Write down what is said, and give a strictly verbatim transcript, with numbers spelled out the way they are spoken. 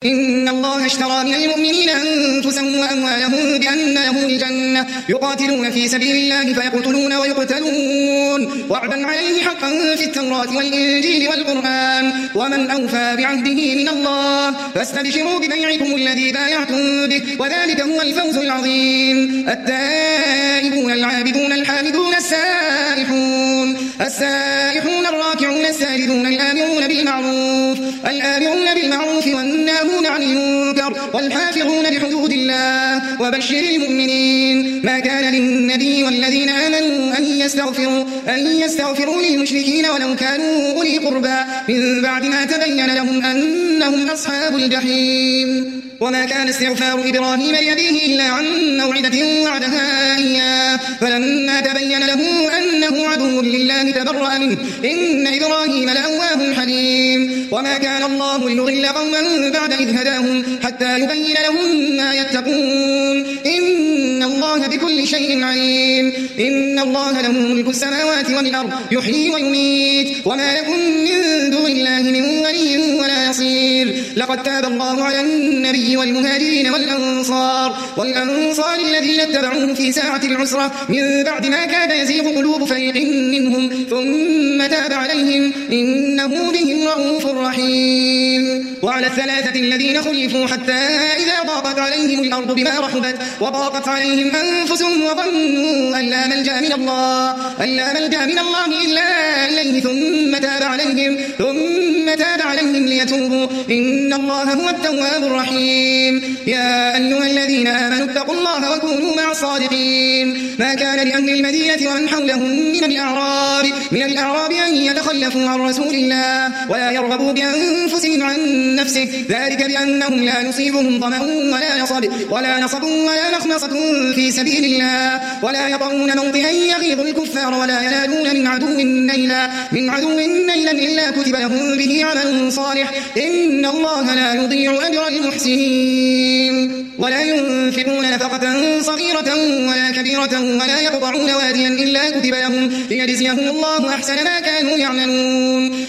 إن الله اشترى من المؤمنين أنفسهم وأموالهم بأن لهم الجنة يقاتلون في سبيل الله فيقتلون ويقتلون وعدا عليه حقا في التوراة والإنجيل والقرآن ومن أوفى بعهده من الله فاستبشروا ببيعكم الذي بايعتم به وذلك هو الفوز العظيم. التائبون العابدون الحامدون السائحون السائحون الراكعون الساجدون الآمرون بالمعروف الآمرون بالمعروف والناهون عن المنكر والحافظون لحدود الله وبشر المؤمنين. ما كان للنبي والذين آمنوا أن يستغفروا أن يستغفروا للمشركين ولو كانوا أولي قربى من بعد ما تبين لهم أنهم أصحاب الجحيم. وما كان استغفار إبراهيم لأبيه إلا عن موعدة وعدها إياه فلما تبين له أنه عدو لله تبرأ منه إن إبراهيم لأواه حليم. وما كان الله ليضل قوما بعد إذ هداهم حتى يبين لهم ما يتقون إن الله بكل شيء عليم. إن الله له ملك السماوات والأرض يحيي ويميت وما لكم من دون الله من ولي ولا نصير. لقد تاب الله على النبي والمهاجرين والأنصار والأنصار الذين اتبعوه في ساعة العسرة من بعد ما كاد يزيغ قلوب فريق منهم ثم تاب عليهم إنه بهم رؤوف رحيم. وعلى الثلاثة الذين خلفوا حتى إذا ضاقت عليهم الأرض بما رحبت وضاقت عليهم أنفسهم وظنوا أن لا ملجأ من الله أن لا ملجأ من الله إلا إليه ثم تاب عليهم ثم تاب عليهم ليتوبوا إن الله هو التواب الرحيم. يا أيها الذين آمنوا اتقوا الله وكونوا مع الصادقين. ما كان لأهل المدينة ومن حولهم من الأعراب من الأعراب أن يتخلفوا عن رسول الله ولا يرغبوا بأنفسهم عن نفسه ذلك بأنهم لا يصيبهم ظمأ ولا نصب ولا نصب ولا مخمصة في سبيل الله ولا يطعون موطئا يغيظ الكفار ولا ينالون من عدو نيلا من عدو نيلا إلا كتب لهم به عمل صالح إن الله لا يضيع أجر المحسنين. ولا ينفقون نفقة صغيرة ولا كبيرة ولا يقطعون واديا إلا كتب لهم ليجزيهم الله أحسن ما كانوا يعملون.